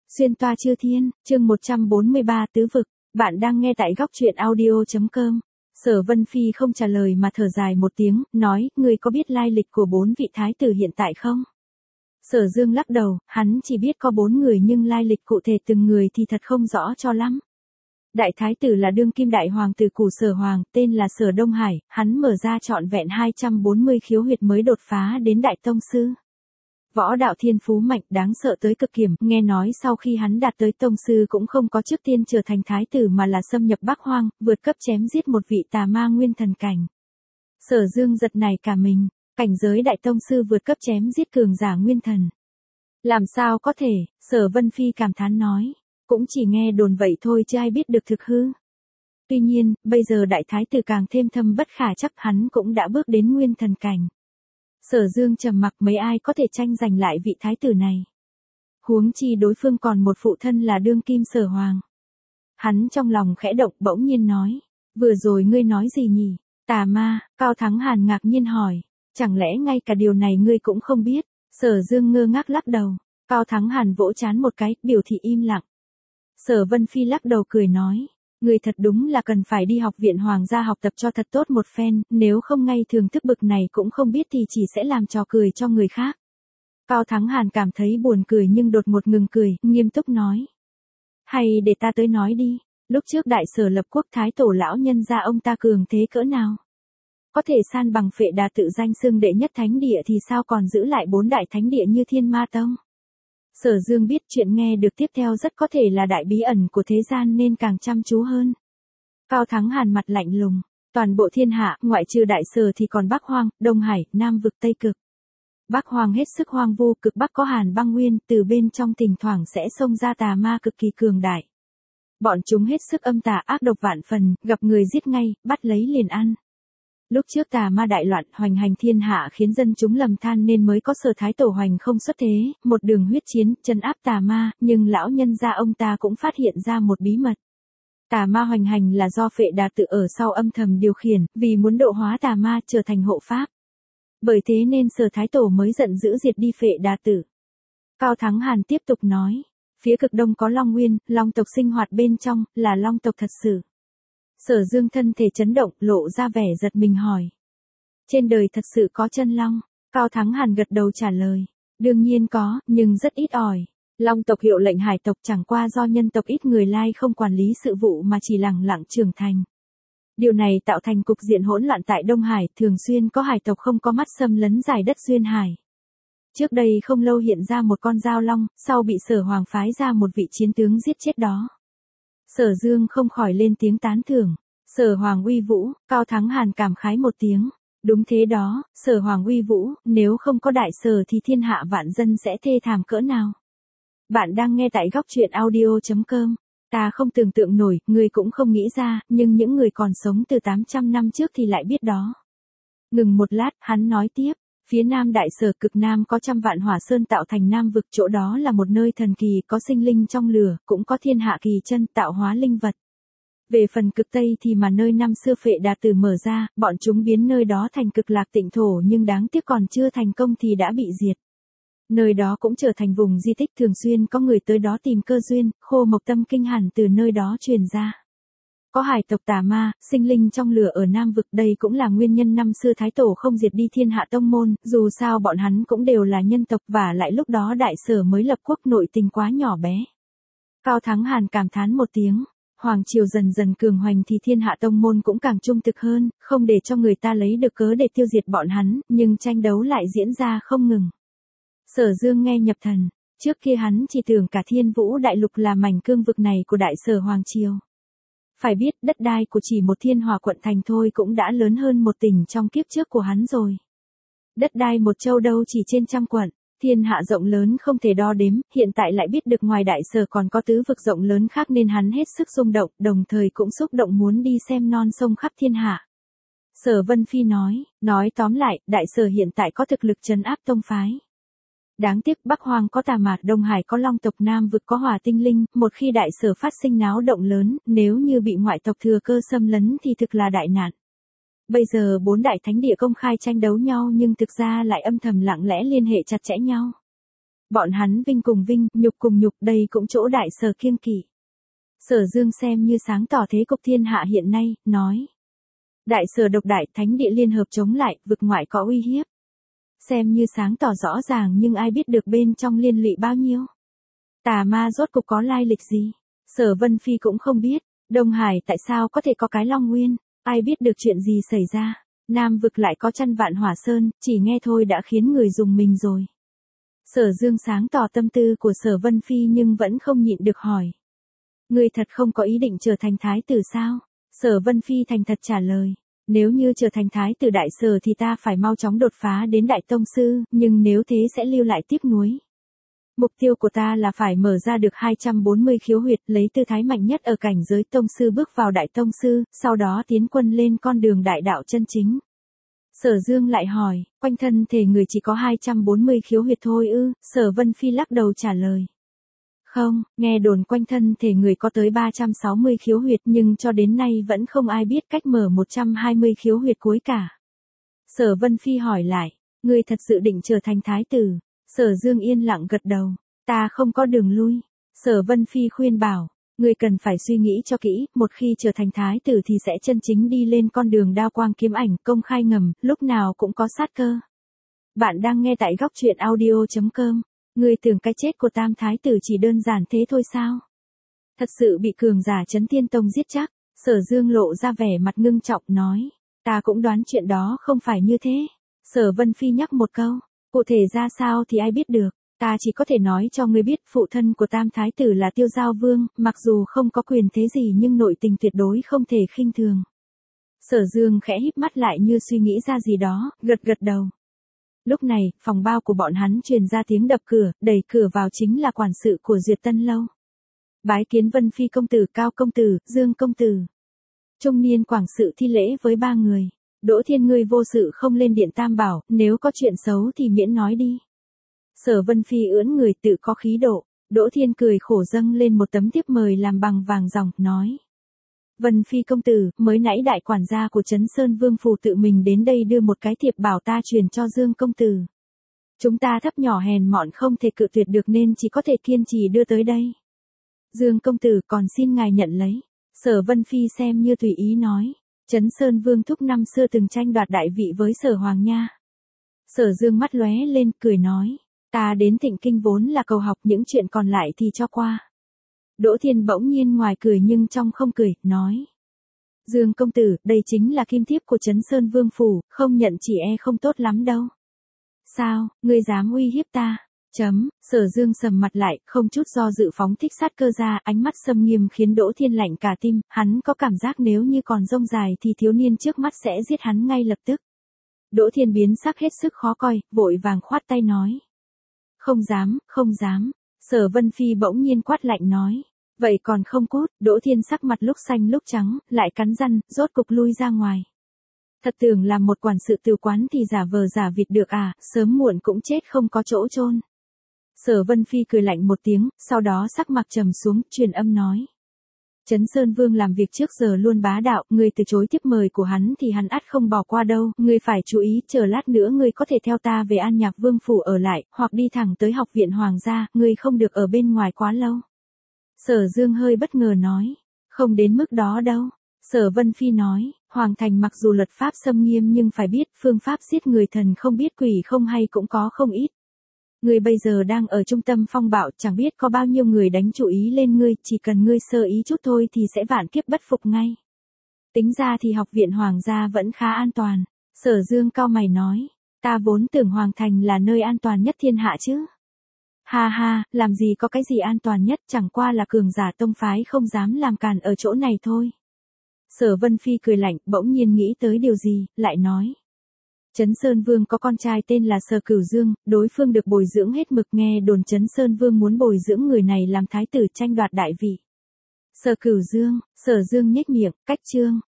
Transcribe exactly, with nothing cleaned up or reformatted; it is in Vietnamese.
Xuyên toa chư thiên, chương một trăm bốn mươi ba tứ vực, bạn đang nghe tại góc truyện audio.com. Sở Vân Phi không trả lời mà thở dài một tiếng, nói, ngươi có biết lai lịch của bốn vị thái tử hiện tại không? Sở Dương lắc đầu, hắn chỉ biết có bốn người nhưng lai lịch cụ thể từng người thì thật không rõ cho lắm. Đại thái tử là đương kim đại hoàng tử Củ Sở Hoàng, tên là Sở Đông Hải, hắn mở ra trọn vẹn hai trăm bốn mươi khiếu huyệt mới đột phá đến đại tông sư. Võ đạo thiên phú mạnh đáng sợ tới cực điểm, nghe nói sau khi hắn đạt tới tông sư cũng không có trước tiên trở thành thái tử mà là xâm nhập Bắc Hoang, vượt cấp chém giết một vị tà ma nguyên thần cảnh. Sở Dương giật nảy cả mình, cảnh giới đại tông sư vượt cấp chém giết cường giả nguyên thần. Làm sao có thể, Sở Vân Phi cảm thán nói, cũng chỉ nghe đồn vậy thôi chứ ai biết được thực hư. Tuy nhiên, bây giờ đại thái tử càng thêm thâm bất khả chắc, hắn cũng đã bước đến nguyên thần cảnh. Sở Dương trầm mặc, mấy ai có thể tranh giành lại vị thái tử này. Huống chi đối phương còn một phụ thân là đương kim Sở Hoàng. Hắn trong lòng khẽ động bỗng nhiên nói, vừa rồi ngươi nói gì nhỉ? Tà ma, Cao Thắng Hàn ngạc nhiên hỏi, chẳng lẽ ngay cả điều này ngươi cũng không biết? Sở Dương ngơ ngác lắc đầu, Cao Thắng Hàn vỗ trán một cái, biểu thị im lặng. Sở Vân Phi lắc đầu cười nói, người thật đúng là cần phải đi học viện hoàng gia học tập cho thật tốt một phen, nếu không ngay thường thức bực này cũng không biết thì chỉ sẽ làm trò cười cho người khác. Cao Thắng Hàn cảm thấy buồn cười nhưng đột ngột ngừng cười, nghiêm túc nói. Hay để ta tới nói đi, lúc trước đại sở lập quốc thái tổ lão nhân gia ông ta cường thế cỡ nào? Có thể san bằng Phệ Đà tự danh xưng đệ nhất thánh địa thì sao còn giữ lại bốn đại thánh địa như Thiên Ma Tông? Sở Dương biết chuyện nghe được tiếp theo rất có thể là đại bí ẩn của thế gian nên càng chăm chú hơn. Cao Thắng Hàn mặt lạnh lùng, toàn bộ thiên hạ, ngoại trừ đại sở thì còn Bắc Hoang, Đông Hải, Nam vực Tây cực. Bắc Hoang hết sức hoang vu, cực Bắc có Hàn băng nguyên, từ bên trong thỉnh thoảng sẽ xông ra tà ma cực kỳ cường đại. Bọn chúng hết sức âm tà ác độc vạn phần, gặp người giết ngay, bắt lấy liền ăn. Lúc trước tà ma đại loạn hoành hành thiên hạ khiến dân chúng lầm than nên mới có Sở Thái Tổ Hoành không xuất thế, một đường huyết chiến, trấn áp tà ma, nhưng lão nhân gia ông ta cũng phát hiện ra một bí mật. Tà ma hoành hành là do Phệ Đà tự ở sau âm thầm điều khiển, vì muốn độ hóa tà ma trở thành hộ pháp. Bởi thế nên Sở Thái Tổ mới giận dữ diệt đi Phệ Đà tự. Cao Thắng Hàn tiếp tục nói, phía cực đông có Long Nguyên, Long tộc sinh hoạt bên trong, là Long tộc thật sự. Sở Dương thân thể chấn động, lộ ra vẻ giật mình hỏi. Trên đời thật sự có chân long? Cao Thắng Hàn gật đầu trả lời. Đương nhiên có, nhưng rất ít ỏi. Long tộc hiệu lệnh hải tộc chẳng qua do nhân tộc ít người lai không quản lý sự vụ mà chỉ lẳng lặng trưởng thành. Điều này tạo thành cục diện hỗn loạn tại Đông Hải, thường xuyên có hải tộc không có mắt xâm lấn giải đất duyên hải. Trước đây không lâu hiện ra một con dao long, sau bị Sở Hoàng phái ra một vị chiến tướng giết chết đó. Sở Dương không khỏi lên tiếng tán thưởng. Sở Hoàng uy vũ, Cao Thắng Hàn cảm khái một tiếng. Đúng thế đó, Sở Hoàng uy vũ, nếu không có đại sở thì thiên hạ vạn dân sẽ thê thảm cỡ nào. Bạn đang nghe tại góc truyện audio.com. Ta không tưởng tượng nổi, người cũng không nghĩ ra, nhưng những người còn sống từ tám trăm năm trước thì lại biết đó. Ngừng một lát, hắn nói tiếp. Phía nam đại sở cực nam có trăm vạn hỏa sơn tạo thành nam vực, chỗ đó là một nơi thần kỳ, có sinh linh trong lửa, cũng có thiên hạ kỳ chân tạo hóa linh vật. Về phần cực tây thì mà nơi năm xưa Phệ Đà tử mở ra, bọn chúng biến nơi đó thành cực lạc tịnh thổ nhưng đáng tiếc còn chưa thành công thì đã bị diệt. Nơi đó cũng trở thành vùng di tích, thường xuyên có người tới đó tìm cơ duyên, khô mộc tâm kinh hẳn từ nơi đó truyền ra. Có hải tộc tà ma, sinh linh trong lửa ở Nam vực, đây cũng là nguyên nhân năm xưa Thái Tổ không diệt đi thiên hạ tông môn, dù sao bọn hắn cũng đều là nhân tộc và lại lúc đó đại sở mới lập quốc, nội tình quá nhỏ bé. Cao Thắng Hàn cảm thán một tiếng, hoàng triều dần dần cường hoành thì thiên hạ tông môn cũng càng trung thực hơn, không để cho người ta lấy được cớ để tiêu diệt bọn hắn, nhưng tranh đấu lại diễn ra không ngừng. Sở Dương nghe nhập thần, trước kia hắn chỉ tưởng cả Thiên Vũ đại lục là mảnh cương vực này của đại sở hoàng triều. Phải biết, đất đai của chỉ một Thiên Hòa quận thành thôi cũng đã lớn hơn một tỉnh trong kiếp trước của hắn rồi. Đất đai một châu đâu chỉ trên trăm quận, thiên hạ rộng lớn không thể đo đếm, hiện tại lại biết được ngoài đại sở còn có tứ vực rộng lớn khác nên hắn hết sức rung động, đồng thời cũng xúc động muốn đi xem non sông khắp thiên hạ. Sở Vân Phi nói, nói tóm lại, đại sở hiện tại có thực lực trấn áp tông phái. Đáng tiếc Bắc Hoang có tà ma, Đông Hải có Long tộc, Nam vực có hỏa tinh linh, một khi đại sở phát sinh náo động lớn, nếu như bị ngoại tộc thừa cơ xâm lấn thì thực là đại nạn. Bây giờ bốn đại thánh địa công khai tranh đấu nhau nhưng thực ra lại âm thầm lặng lẽ liên hệ chặt chẽ nhau. Bọn hắn vinh cùng vinh, nhục cùng nhục, đây cũng chỗ đại sở kiêng kỵ. Sở Dương xem như sáng tỏ thế cục thiên hạ hiện nay, nói. Đại sở độc đại, thánh địa liên hợp chống lại, vực ngoại có uy hiếp. Xem như sáng tỏ rõ ràng nhưng ai biết được bên trong liên lụy bao nhiêu. Tà ma rốt cục có lai lịch gì? Sở Vân Phi cũng không biết. Đông Hải tại sao có thể có cái Long Nguyên? Ai biết được chuyện gì xảy ra? Nam vực lại có trăm vạn hỏa sơn, chỉ nghe thôi đã khiến người dùng mình rồi. Sở Dương sáng tỏ tâm tư của Sở Vân Phi nhưng vẫn không nhịn được hỏi. Ngươi thật không có ý định trở thành thái tử sao? Sở Vân Phi thành thật trả lời. Nếu như trở thành thái tử đại sở thì ta phải mau chóng đột phá đến đại tông sư, nhưng nếu thế sẽ lưu lại tiếc nuối. Mục tiêu của ta là phải mở ra được hai trăm bốn mươi khiếu huyệt, lấy tư thái mạnh nhất ở cảnh giới tông sư bước vào đại tông sư, sau đó tiến quân lên con đường đại đạo chân chính. Sở Dương lại hỏi, quanh thân thể người chỉ có hai trăm bốn mươi khiếu huyệt thôi ư? Sở Vân Phi lắc đầu trả lời. Không, nghe đồn quanh thân thể người có tới ba trăm sáu mươi khiếu huyệt nhưng cho đến nay vẫn không ai biết cách mở một trăm hai mươi khiếu huyệt cuối cả. Sở Vân Phi hỏi lại, ngươi thật sự định trở thành thái tử? Sở Dương yên lặng gật đầu, ta không có đường lui. Sở Vân Phi khuyên bảo, ngươi cần phải suy nghĩ cho kỹ, một khi trở thành thái tử thì sẽ chân chính đi lên con đường đao quang kiếm ảnh, công khai ngầm, lúc nào cũng có sát cơ. Bạn đang nghe tại góc truyện audio chấm com. Ngươi tưởng cái chết của Tam thái tử chỉ đơn giản thế thôi sao? Thật sự bị cường giả Chấn Tiên Tông giết chắc. Sở Dương lộ ra vẻ mặt ngưng trọng nói, ta cũng đoán chuyện đó không phải như thế. Sở Vân Phi nhắc một câu, cụ thể ra sao thì ai biết được, ta chỉ có thể nói cho ngươi biết phụ thân của Tam thái tử là Tiêu Giao Vương, mặc dù không có quyền thế gì nhưng nội tình tuyệt đối không thể khinh thường. Sở Dương khẽ híp mắt lại như suy nghĩ ra gì đó, gật gật đầu. Lúc này, phòng bao của bọn hắn truyền ra tiếng đập cửa, đẩy cửa vào chính là quản sự của Duyệt Tân Lâu. Bái kiến Vân Phi công tử, Cao công tử, Dương công tử. Trung niên quản sự thi lễ với ba người. Đỗ Thiên ngươi vô sự không lên điện Tam Bảo, nếu có chuyện xấu thì miễn nói đi. Sở Vân Phi ưỡn người tự có khí độ. Đỗ Thiên cười khổ dâng lên một tấm thiếp mời làm bằng vàng ròng, nói. Vân Phi công tử, mới nãy đại quản gia của Trấn Sơn Vương phủ tự mình đến đây đưa một cái thiệp bảo ta truyền cho Dương công tử. Chúng ta thấp nhỏ hèn mọn không thể cự tuyệt được nên chỉ có thể kiên trì đưa tới đây. Dương công tử còn xin ngài nhận lấy. Sở Vân Phi xem như tùy ý nói. Trấn Sơn Vương thúc năm xưa từng tranh đoạt đại vị với Sở Hoàng Nha. Sở Dương mắt lóe lên, cười nói. Ta đến Thịnh Kinh vốn là cầu học, những chuyện còn lại thì cho qua. Đỗ Thiên bỗng nhiên ngoài cười nhưng trong không cười, nói. Dương công tử, đây chính là kim thiếp của Trấn Sơn Vương phủ, không nhận chỉ e không tốt lắm đâu. Sao, ngươi dám uy hiếp ta? Chấm, Sở Dương sầm mặt lại, không chút do dự phóng thích sát cơ ra, ánh mắt sâm nghiêm khiến Đỗ Thiên lạnh cả tim, hắn có cảm giác nếu như còn rông dài thì thiếu niên trước mắt sẽ giết hắn ngay lập tức. Đỗ Thiên biến sắc hết sức khó coi, vội vàng khoát tay nói. Không dám, không dám. Sở Vân Phi bỗng nhiên quát lạnh nói. Vậy còn không cút? Đỗ Thiên sắc mặt lúc xanh lúc trắng, lại cắn răng, rốt cục lui ra ngoài. Thật tưởng làm một quản sự từ quán thì giả vờ giả vịt được à, sớm muộn cũng chết không có chỗ chôn. Sở Vân Phi cười lạnh một tiếng, sau đó sắc mặt trầm xuống, truyền âm nói. Trấn Sơn Vương làm việc trước giờ luôn bá đạo, ngươi từ chối tiếp mời của hắn thì hắn ắt không bỏ qua đâu, ngươi phải chú ý, chờ lát nữa ngươi có thể theo ta về An Nhạc Vương phủ ở lại, hoặc đi thẳng tới học viện Hoàng gia, ngươi không được ở bên ngoài quá lâu. Sở Dương hơi bất ngờ nói, không đến mức đó đâu. Sở Vân Phi nói, Hoàng thành mặc dù luật pháp xâm nghiêm nhưng phải biết, phương pháp giết người thần không biết quỷ không hay cũng có không ít. Ngươi bây giờ đang ở trung tâm phong bạo, chẳng biết có bao nhiêu người đánh chú ý lên ngươi, chỉ cần ngươi sơ ý chút thôi thì sẽ vạn kiếp bất phục ngay. Tính ra thì học viện Hoàng gia vẫn khá an toàn. Sở Dương cau mày nói, ta vốn tưởng Hoàng thành là nơi an toàn nhất thiên hạ chứ. Ha ha, làm gì có cái gì an toàn nhất, chẳng qua là cường giả tông phái không dám làm càn ở chỗ này thôi. Sở Vân Phi cười lạnh, bỗng nhiên nghĩ tới điều gì, lại nói. Trấn Sơn Vương có con trai tên là Sở Cửu Dương, đối phương được bồi dưỡng hết mực, nghe đồn Trấn Sơn Vương muốn bồi dưỡng người này làm thái tử tranh đoạt đại vị. Sở Cửu Dương, Sở Dương nhếch miệng, cách trương.